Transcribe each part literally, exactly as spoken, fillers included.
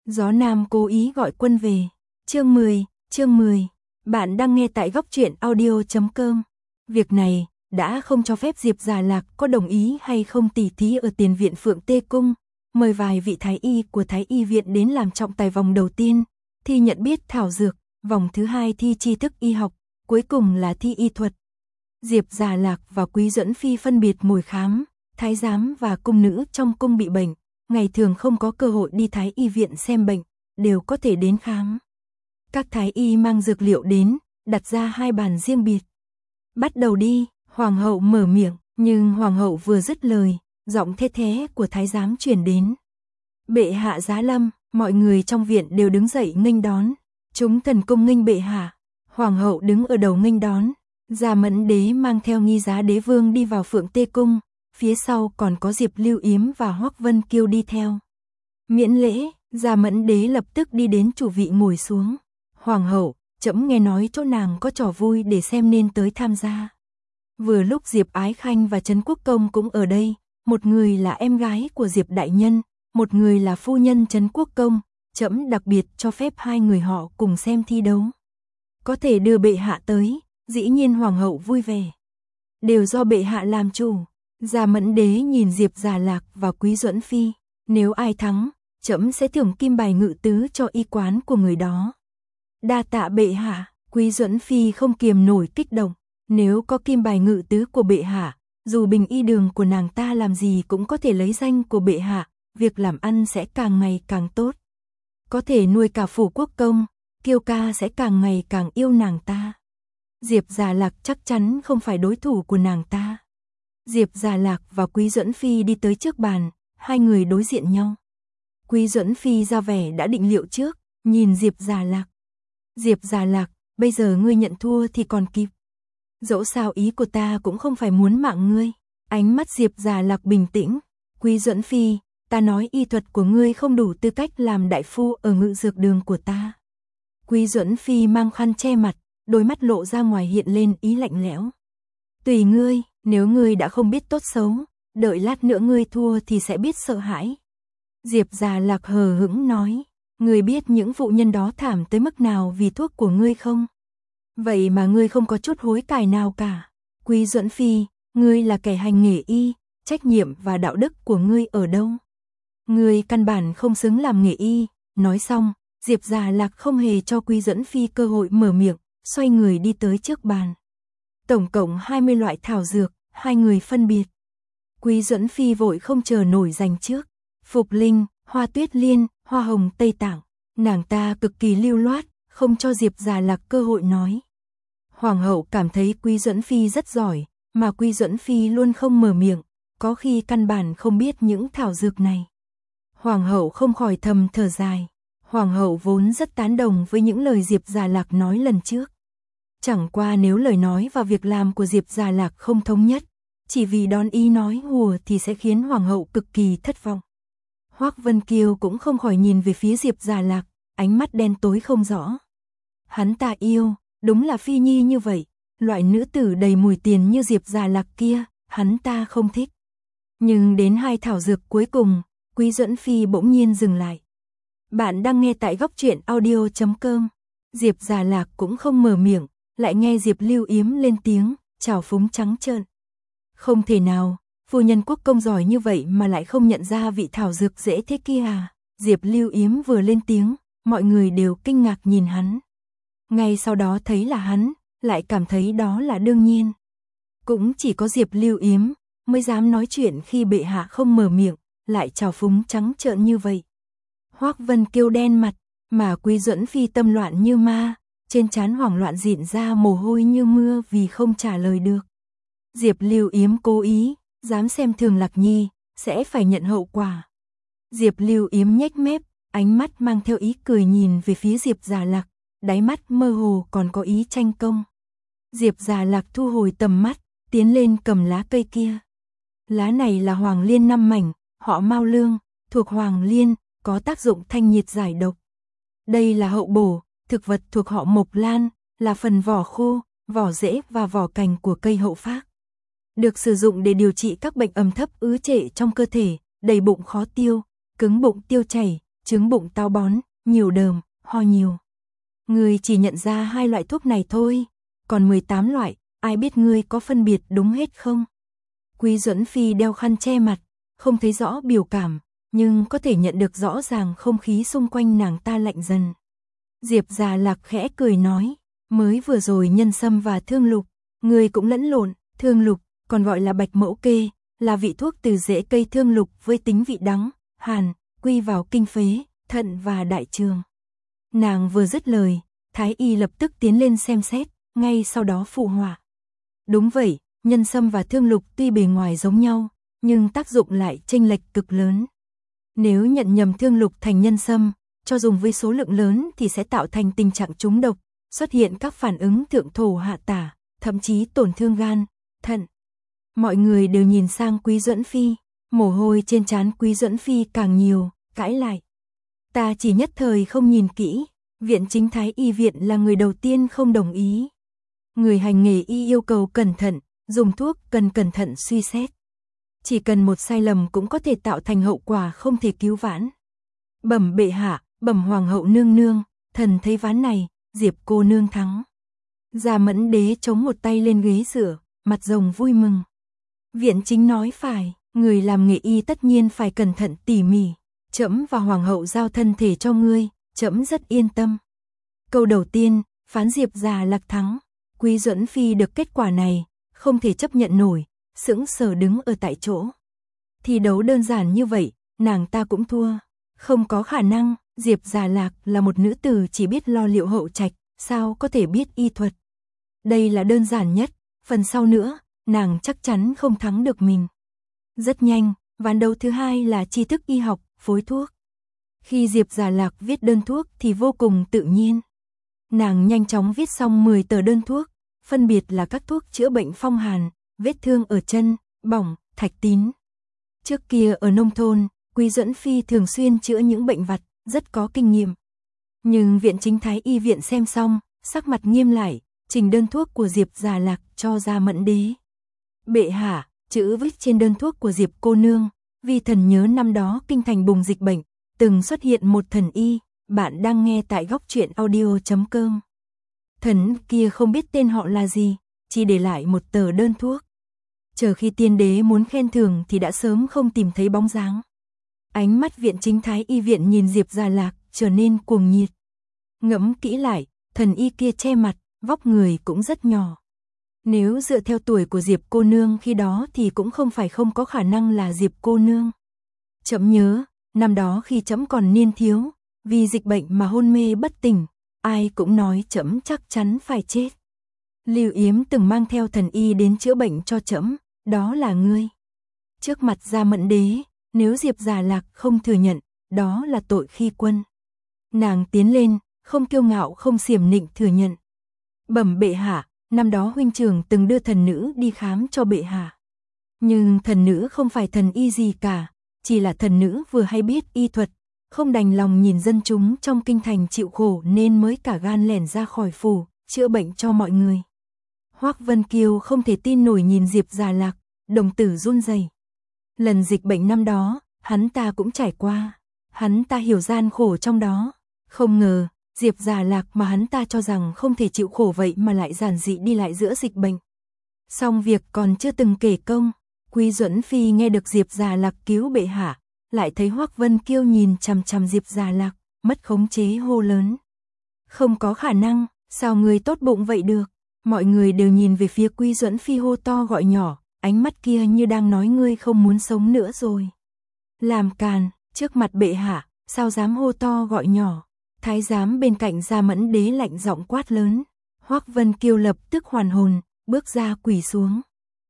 Gió Nam cố ý gọi quân về. Chương mười, chương mười. Bạn đang nghe tại góc truyện audio chấm com. Việc này đã không cho phép Diệp Già Lạc có đồng ý hay không tỉ thí ở tiền viện Phượng Tê Cung, mời vài vị thái y của Thái y viện đến làm trọng tài vòng đầu tiên, thi nhận biết thảo dược, vòng thứ hai thi tri thức y học, cuối cùng là thi y thuật. Diệp Già Lạc và Quý Duẫn Phi phân biệt ngồi khám, thái giám và cung nữ trong cung bị bệnh, ngày thường không có cơ hội đi Thái y viện xem bệnh, đều có thể đến khám. Các thái y mang dược liệu đến, đặt ra hai bàn riêng biệt. Bắt đầu đi, hoàng hậu mở miệng, nhưng hoàng hậu vừa dứt lời, giọng thê thé của thái giám truyền đến. Bệ hạ giá lâm, mọi người trong viện đều đứng dậy nghênh đón. Chúng thần cung nghênh bệ hạ. Hoàng hậu đứng ở đầu nghênh đón. Gia Mẫn đế mang theo nghi giá đế vương đi vào Phượng Tê Cung, phía sau còn có Diệp Lưu Yếm và Hoắc Vân Kiêu đi theo. Miễn lễ, Gia Mẫn đế lập tức đi đến chủ vị ngồi xuống. Hoàng hậu, trẫm nghe nói chỗ nàng có trò vui để xem nên tới tham gia. Vừa lúc Diệp Ái Khanh và Trấn Quốc Công cũng ở đây, một người là em gái của Diệp đại nhân, một người là phu nhân Trấn Quốc Công, trẫm đặc biệt cho phép hai người họ cùng xem thi đấu. Có thể đưa bệ hạ tới, dĩ nhiên hoàng hậu vui vẻ. Đều do bệ hạ làm chủ. Gia Mẫn đế nhìn Diệp Già Lạc và Quý Duẫn Phi, nếu ai thắng, trẫm sẽ thưởng kim bài ngự tứ cho y quán của người đó. Đa tạ bệ hạ. Quý Duẫn Phi không kiềm nổi kích động, nếu có kim bài ngự tứ của bệ hạ, dù bình y đường của nàng ta làm gì cũng có thể lấy danh của bệ hạ, việc làm ăn sẽ càng ngày càng tốt. Có thể nuôi cả phủ quốc công, Kiêu ca sẽ càng ngày càng yêu nàng ta. Diệp Già Lạc chắc chắn không phải đối thủ của nàng ta. Diệp Già Lạc và Quý Duẫn Phi đi tới trước bàn, hai người đối diện nhau. Quý Duẫn Phi ra vẻ đã định liệu trước, nhìn Diệp Già Lạc. Diệp Già Lạc, bây giờ ngươi nhận thua thì còn kịp. Dẫu sao ý của ta cũng không phải muốn mạng ngươi. Ánh mắt Diệp Già Lạc bình tĩnh. Quý Duẫn Phi, ta nói y thuật của ngươi không đủ tư cách làm đại phu ở ngự dược đường của ta. Quý Duẫn Phi mang khăn che mặt, đôi mắt lộ ra ngoài hiện lên ý lạnh lẽo. Tùy ngươi, nếu ngươi đã không biết tốt xấu, đợi lát nữa ngươi thua thì sẽ biết sợ hãi. Diệp Già Lạc hờ hững nói, ngươi biết những phụ nhân đó thảm tới mức nào vì thuốc của ngươi không? Vậy mà ngươi không có chút hối cải nào cả. Quý Duẫn Phi, ngươi là kẻ hành nghề y, trách nhiệm và đạo đức của ngươi ở đâu? Ngươi căn bản không xứng làm nghề y. Nói xong, Diệp Già Lạc không hề cho Quý Duẫn Phi cơ hội mở miệng, xoay người đi tới trước bàn. Tổng cộng hai mươi loại thảo dược, hai người phân biệt. Quý Duẫn Phi vội không chờ nổi giành trước. Phục linh, hoa tuyết liên, hoa hồng Tây Tạng. Nàng ta cực kỳ lưu loát, không cho Diệp Già Lạc cơ hội nói. Hoàng hậu cảm thấy Quý Duẫn Phi rất giỏi, mà Quý Duẫn Phi luôn không mở miệng, có khi căn bản không biết những thảo dược này. Hoàng hậu không khỏi thầm thở dài. Hoàng hậu vốn rất tán đồng với những lời Diệp Già Lạc nói lần trước. Chẳng qua nếu lời nói và việc làm của Diệp Già Lạc không thống nhất, chỉ vì đón ý nói hùa thì sẽ khiến hoàng hậu cực kỳ thất vọng. Hoắc Vân Kiêu cũng không khỏi nhìn về phía Diệp Già Lạc, ánh mắt đen tối không rõ. Hắn ta yêu, đúng là phi nhi như vậy, loại nữ tử đầy mùi tiền như Diệp Già Lạc kia, hắn ta không thích. Nhưng đến hai thảo dược cuối cùng, Quý Duẫn Phi bỗng nhiên dừng lại. Bạn đang nghe tại góc truyện audio chấm com. Diệp Già Lạc cũng không mở miệng, lại nghe Diệp Lưu Yếm lên tiếng, trào phúng trắng trợn. Không thể nào, phu nhân quốc công giỏi như vậy mà lại không nhận ra vị thảo dược dễ thế kia à? Diệp Lưu Yếm vừa lên tiếng, mọi người đều kinh ngạc nhìn hắn. Ngay sau đó thấy là hắn, lại cảm thấy đó là đương nhiên. Cũng chỉ có Diệp Lưu Yếm mới dám nói chuyện khi bệ hạ không mở miệng, lại trào phúng trắng trợn như vậy. Hoắc Vân Kiêu đen mặt, mà Quý Duẫn Phi tâm loạn như ma, trên trán hoảng loạn rịn ra mồ hôi như mưa vì không trả lời được. Diệp Lưu Yếm cố ý, dám xem thường Lạc Nhi, sẽ phải nhận hậu quả. Diệp Lưu Yếm nhếch mép, ánh mắt mang theo ý cười nhìn về phía Diệp Già Lạc, đáy mắt mơ hồ còn có ý tranh công. Diệp Già Lạc thu hồi tầm mắt, tiến lên cầm lá cây kia. Lá này là hoàng liên năm mảnh, họ Mao Lương, thuộc hoàng liên, có tác dụng thanh nhiệt giải độc. Đây là hậu bổ, thực vật thuộc họ Mộc Lan, là phần vỏ khô, vỏ rễ và vỏ cành của cây hậu phác. Được sử dụng để điều trị các bệnh ẩm thấp ứ trệ trong cơ thể, đầy bụng khó tiêu, cứng bụng tiêu chảy, chứng bụng táo bón, nhiều đờm, ho nhiều. Ngươi chỉ nhận ra hai loại thuốc này thôi, còn mười tám loại, ai biết ngươi có phân biệt đúng hết không? Quý Duẫn Phi đeo khăn che mặt, không thấy rõ biểu cảm, nhưng có thể nhận được rõ ràng không khí xung quanh nàng ta lạnh dần. Diệp Già Lạc khẽ cười nói, mới vừa rồi Nhân Sâm và Thương Lục, ngươi cũng lẫn lộn. Thương Lục, còn gọi là Bạch Mẫu Kê, là vị thuốc từ rễ cây thương lục với tính vị đắng, hàn, quy vào kinh phế, thận và đại tràng. Nàng vừa dứt lời, Thái y lập tức tiến lên xem xét, ngay sau đó phụ họa. Đúng vậy, Nhân Sâm và Thương Lục tuy bề ngoài giống nhau, nhưng tác dụng lại chênh lệch cực lớn. Nếu nhận nhầm Thương Lục thành Nhân Sâm, cho dùng với số lượng lớn thì sẽ tạo thành tình trạng trúng độc, xuất hiện các phản ứng thượng thổ hạ tả, thậm chí tổn thương gan, thận. Mọi người đều nhìn sang Quý Duẫn Phi, mồ hôi trên trán Quý Duẫn Phi càng nhiều, cãi lại. Ta chỉ nhất thời không nhìn kỹ, Viện Chính Thái Y Viện là người đầu tiên không đồng ý. Người hành nghề y yêu cầu cẩn thận, dùng thuốc cần cẩn thận suy xét. Chỉ cần một sai lầm cũng có thể tạo thành hậu quả không thể cứu vãn. Bẩm bệ hạ, bẩm hoàng hậu nương nương, thần thấy ván này, Diệp cô nương thắng. Gia Mẫn Đế chống một tay lên ghế dựa, mặt rồng vui mừng. Viện Chính nói phải, người làm nghề y tất nhiên phải cẩn thận tỉ mỉ. Trẫm và hoàng hậu giao thân thể cho ngươi, trẫm rất yên tâm. Câu đầu tiên, phán Diệp Già Lạc thắng. Quý Duẫn Phi được kết quả này, không thể chấp nhận nổi, sững sờ đứng ở tại chỗ. Thi đấu đơn giản như vậy, nàng ta cũng thua. Không có khả năng, Diệp Già Lạc là một nữ tử chỉ biết lo liệu hậu trạch, sao có thể biết y thuật. Đây là đơn giản nhất, phần sau nữa, nàng chắc chắn không thắng được mình. Rất nhanh, ván đấu thứ hai là tri thức y học, phối thuốc. Khi Diệp Già Lạc viết đơn thuốc thì vô cùng tự nhiên. Nàng nhanh chóng viết xong mười tờ đơn thuốc, phân biệt là các thuốc chữa bệnh phong hàn, vết thương ở chân, bỏng, thạch tín. Trước kia ở nông thôn, Quý Duẫn Phi thường xuyên chữa những bệnh vặt, rất có kinh nghiệm. Nhưng Viện Chính Thái Y Viện xem xong, sắc mặt nghiêm lại, trình đơn thuốc của Diệp Già Lạc cho Gia Mẫn Đế. Bệ hạ, chữ viết trên đơn thuốc của Diệp cô nương, vì thần nhớ năm đó kinh thành bùng dịch bệnh, từng xuất hiện một thần y, bạn đang nghe tại góc truyện audio chấm com. Thần kia không biết tên họ là gì, chỉ để lại một tờ đơn thuốc. Chờ khi tiên đế muốn khen thưởng thì đã sớm không tìm thấy bóng dáng. Ánh mắt Viện Chính Thái Y Viện nhìn Diệp Già Lạc trở nên cuồng nhiệt. Ngẫm kỹ lại, thần y kia che mặt, vóc người cũng rất nhỏ. Nếu dựa theo tuổi của Diệp cô nương khi đó thì cũng không phải không có khả năng là Diệp cô nương. Trẫm nhớ, năm đó khi trẫm còn niên thiếu, vì dịch bệnh mà hôn mê bất tỉnh, ai cũng nói trẫm chắc chắn phải chết. Lưu Yếm từng mang theo thần y đến chữa bệnh cho trẫm, đó là ngươi. Trước mặt Gia Mẫn Đế, nếu Diệp Già Lạc không thừa nhận, đó là tội khi quân. Nàng tiến lên, không kiêu ngạo không xiểm nịnh thừa nhận. Bẩm bệ hạ, năm đó huynh trưởng từng đưa thần nữ đi khám cho bệ hạ. Nhưng thần nữ không phải thần y gì cả, chỉ là thần nữ vừa hay biết y thuật, không đành lòng nhìn dân chúng trong kinh thành chịu khổ nên mới cả gan lẻn ra khỏi phủ, chữa bệnh cho mọi người. Hoắc Vân Kiều không thể tin nổi nhìn Diệp Già Lạc, đồng tử run rẩy. Lần dịch bệnh năm đó, hắn ta cũng trải qua, hắn ta hiểu gian khổ trong đó, không ngờ Diệp Già Lạc mà hắn ta cho rằng không thể chịu khổ vậy mà lại giản dị đi lại giữa dịch bệnh. Xong việc còn chưa từng kể công, Quý Duẫn Phi nghe được Diệp Già Lạc cứu bệ hạ, lại thấy Hoắc Vân Kiêu nhìn chằm chằm Diệp Già Lạc, mất khống chế hô lớn. Không có khả năng, sao người tốt bụng vậy được? Mọi người đều nhìn về phía Quý Duẫn Phi hô to gọi nhỏ, ánh mắt kia như đang nói ngươi không muốn sống nữa rồi. Làm càn, trước mặt bệ hạ, sao dám hô to gọi nhỏ? Thái giám bên cạnh Gia Mẫn Đế lạnh giọng quát lớn. Hoắc Vân Kiêu lập tức hoàn hồn, bước ra quỳ xuống.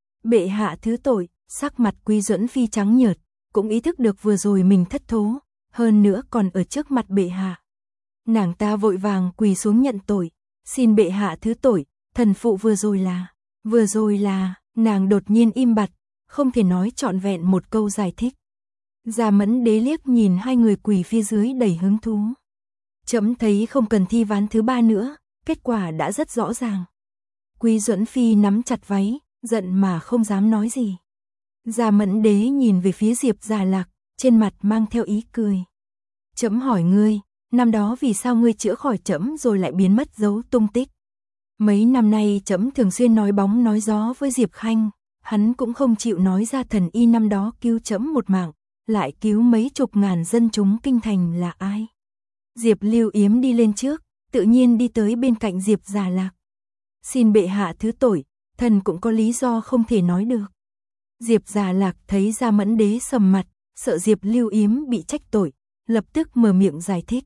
Bệ hạ thứ tội, sắc mặt Quý Duẫn Phi trắng nhợt, cũng ý thức được vừa rồi mình thất thố, hơn nữa còn ở trước mặt bệ hạ. Nàng ta vội vàng quỳ xuống nhận tội, xin bệ hạ thứ tội, thần phụ vừa rồi là, vừa rồi là, nàng đột nhiên im bặt, không thể nói trọn vẹn một câu giải thích. Gia Mẫn Đế liếc nhìn hai người quỳ phía dưới đầy hứng thú. Trẫm thấy không cần thi ván thứ ba nữa, kết quả đã rất rõ ràng. Quý Duẫn Phi nắm chặt váy, giận mà không dám nói gì. Gia Mẫn Đế nhìn về phía Diệp Già Lạc, trên mặt mang theo ý cười. Trẫm hỏi ngươi, năm đó vì sao ngươi chữa khỏi trẫm rồi lại biến mất dấu tung tích? Mấy năm nay trẫm thường xuyên nói bóng nói gió với Diệp Khanh, hắn cũng không chịu nói ra thần y năm đó cứu trẫm một mạng, lại cứu mấy chục ngàn dân chúng kinh thành là ai. Diệp Lưu Yếm đi lên trước, tự nhiên đi tới bên cạnh Diệp Già Lạc. Xin bệ hạ thứ tội, thần cũng có lý do không thể nói được. Diệp Già Lạc thấy Gia Mẫn Đế sầm mặt, sợ Diệp Lưu Yếm bị trách tội, lập tức mở miệng giải thích.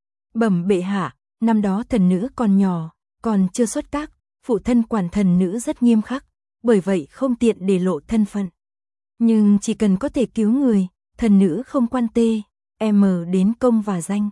Bẩm bệ hạ, năm đó thần nữ còn nhỏ, còn chưa xuất các, phụ thân quản thần nữ rất nghiêm khắc, bởi vậy không tiện để lộ thân phận. Nhưng chỉ cần có thể cứu người, thần nữ không quan tê, em đến công và danh.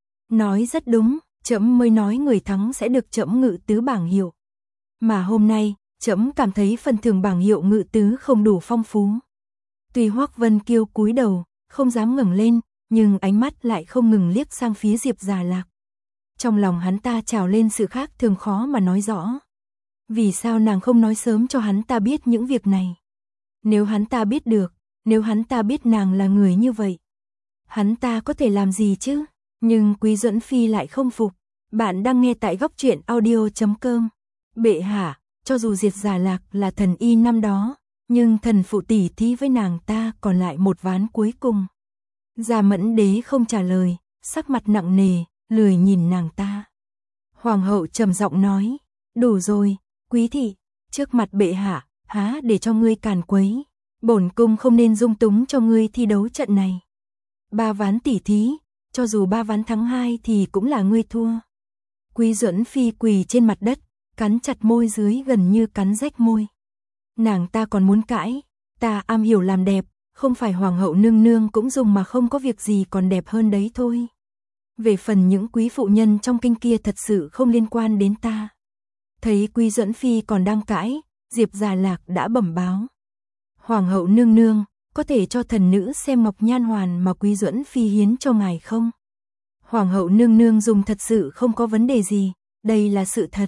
Nói rất đúng, trẫm mới nói người thắng sẽ được trẫm ngự tứ bảng hiệu. Mà hôm nay, trẫm cảm thấy phần thưởng bảng hiệu ngự tứ không đủ phong phú. Tuy Hoắc Vân Kiêu cúi đầu, không dám ngẩng lên, nhưng ánh mắt lại không ngừng liếc sang phía Diệp Già Lạc. Trong lòng hắn ta trào lên sự khác thường khó mà nói rõ. Vì sao nàng không nói sớm cho hắn ta biết những việc này? Nếu hắn ta biết được, nếu hắn ta biết nàng là người như vậy, hắn ta có thể làm gì chứ? Nhưng Quý Duẫn Phi lại không phục. Bạn đang nghe tại góc truyện audio chấm com. Bệ hạ, cho dù Diệp Già Lạc là thần y năm đó, nhưng thần phụ tỷ thí với nàng ta còn lại một ván cuối cùng. Gia Mẫn Đế không trả lời, sắc mặt nặng nề, lười nhìn nàng ta. Hoàng hậu trầm giọng nói, đủ rồi, Quý thị, trước mặt bệ hạ, há để cho ngươi càn quấy, bổn cung không nên dung túng cho ngươi thi đấu trận này. Ba ván tỉ thí, cho dù ba ván thắng hai thì cũng là ngươi thua. Quý Duẫn Phi quỳ trên mặt đất, cắn chặt môi dưới gần như cắn rách môi. Nàng ta còn muốn cãi, ta am hiểu làm đẹp, không phải hoàng hậu nương nương cũng dùng mà không có việc gì còn đẹp hơn đấy thôi. Về phần những quý phụ nhân trong kinh kia thật sự không liên quan đến ta. Thấy Quý Duẫn Phi còn đang cãi, Diệp Già Lạc đã bẩm báo. Hoàng hậu nương nương, có thể cho thần nữ xem ngọc nhan hoàn mà Quý Duẫn Phi hiến cho ngài không? Hoàng hậu nương nương dùng thật sự không có vấn đề gì, đây là sự thật.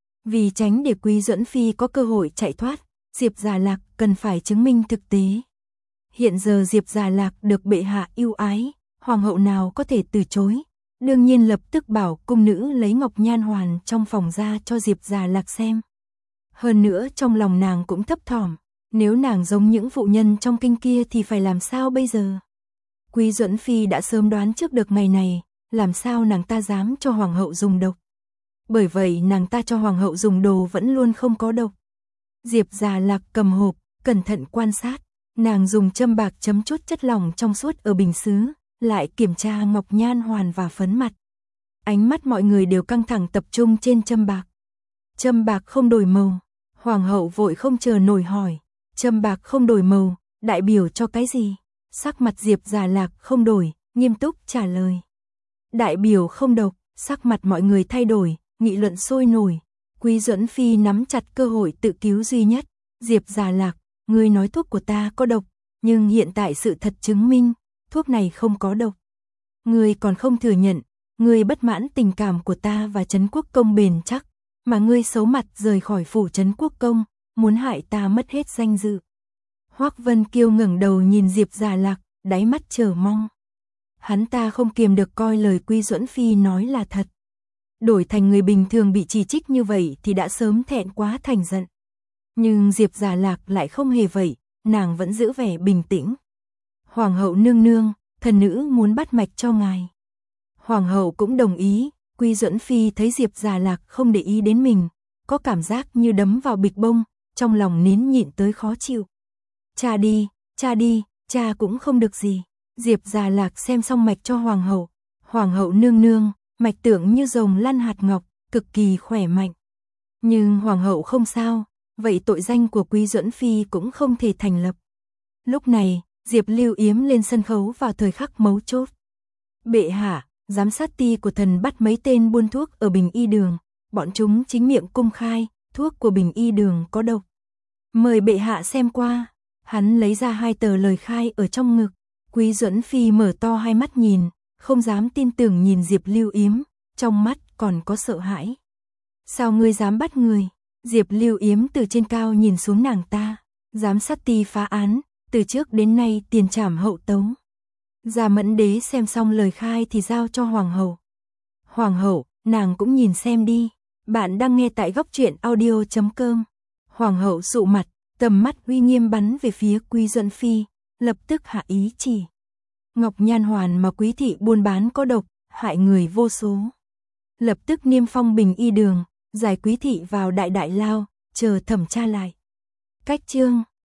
Vì tránh để Quý Duẫn Phi có cơ hội chạy thoát, Diệp Già Lạc cần phải chứng minh thực tế. Hiện giờ Diệp Già Lạc được bệ hạ yêu ái, hoàng hậu nào có thể từ chối. Đương nhiên lập tức bảo cung nữ lấy ngọc nhan hoàn trong phòng ra cho Diệp Già Lạc xem. Hơn nữa trong lòng nàng cũng thấp thỏm, nếu nàng giống những phụ nhân trong kinh kia thì phải làm sao bây giờ? Quý Duẫn Phi đã sớm đoán trước được ngày này, làm sao nàng ta dám cho hoàng hậu dùng độc? Bởi vậy nàng ta cho hoàng hậu dùng đồ vẫn luôn không có độc. Diệp Già Lạc cầm hộp, cẩn thận quan sát, nàng dùng châm bạc chấm chút chất lỏng trong suốt ở bình sứ, lại kiểm tra ngọc nhan hoàn và phấn mặt. Ánh mắt mọi người đều căng thẳng tập trung trên châm bạc. Châm bạc không đổi màu, hoàng hậu vội không chờ nổi hỏi, châm bạc không đổi màu, đại biểu cho cái gì? Sắc mặt Diệp Già Lạc không đổi, nghiêm túc trả lời. Đại biểu không độc, sắc mặt mọi người thay đổi, nghị luận sôi nổi. Quý Duẫn Phi nắm chặt cơ hội tự cứu duy nhất. Diệp Già Lạc, ngươi nói thuốc của ta có độc, nhưng hiện tại sự thật chứng minh, thuốc này không có độc. Ngươi còn không thừa nhận, ngươi bất mãn tình cảm của ta và Trấn Quốc Công bền chắc, mà ngươi xấu mặt rời khỏi phủ Trấn Quốc Công, muốn hại ta mất hết danh dự. Hoắc Vân Kiêu ngẩng đầu nhìn Diệp Già Lạc, đáy mắt chờ mong. Hắn ta không kiềm được coi lời Quý Duẫn Phi nói là thật. Đổi thành người bình thường bị chỉ trích như vậy thì đã sớm thẹn quá thành giận. Nhưng Diệp Già Lạc lại không hề vậy, nàng vẫn giữ vẻ bình tĩnh. Hoàng hậu nương nương, thần nữ muốn bắt mạch cho ngài. Hoàng hậu cũng đồng ý. Quý Duẫn Phi thấy Diệp Già Lạc không để ý đến mình, có cảm giác như đấm vào bịch bông, trong lòng nín nhịn tới khó chịu. Cha đi, cha đi, cha cũng không được gì. Diệp Già Lạc xem xong mạch cho hoàng hậu. Hoàng hậu nương nương, mạch tưởng như rồng lăn hạt ngọc, cực kỳ khỏe mạnh. Nhưng hoàng hậu không sao, vậy tội danh của Quý Duẫn Phi cũng không thể thành lập. Lúc này, Diệp Lưu Yếm lên sân khấu vào thời khắc mấu chốt. Bệ hạ, giám sát ty của thần bắt mấy tên buôn thuốc ở Bình Y Đường, bọn chúng chính miệng công khai, thuốc của Bình Y Đường có độc. Mời bệ hạ xem qua. Hắn lấy ra hai tờ lời khai ở trong ngực. Quý Duẫn Phi mở to hai mắt nhìn, không dám tin tưởng nhìn Diệp Lưu Yếm, trong mắt còn có sợ hãi. Sao ngươi dám bắt người? Diệp Lưu Yếm từ trên cao nhìn xuống nàng ta. Giám sát ty phá án, từ trước đến nay tiền trảm hậu tấu. Gia Mẫn Đế xem xong lời khai thì giao cho Hoàng hậu. Hoàng hậu, nàng cũng nhìn xem đi. Bạn đang nghe tại góc truyện audio chấm com. Hoàng hậu sụ mặt, tầm mắt uy nghiêm bắn về phía Quý Duẫn Phi, lập tức hạ ý chỉ. Ngọc Nhan Hoàn mà Quý thị buôn bán có độc, hại người vô số. Lập tức niêm phong Bình Y đường, giải Quý thị vào đại đại lao, chờ thẩm tra lại. Cách chương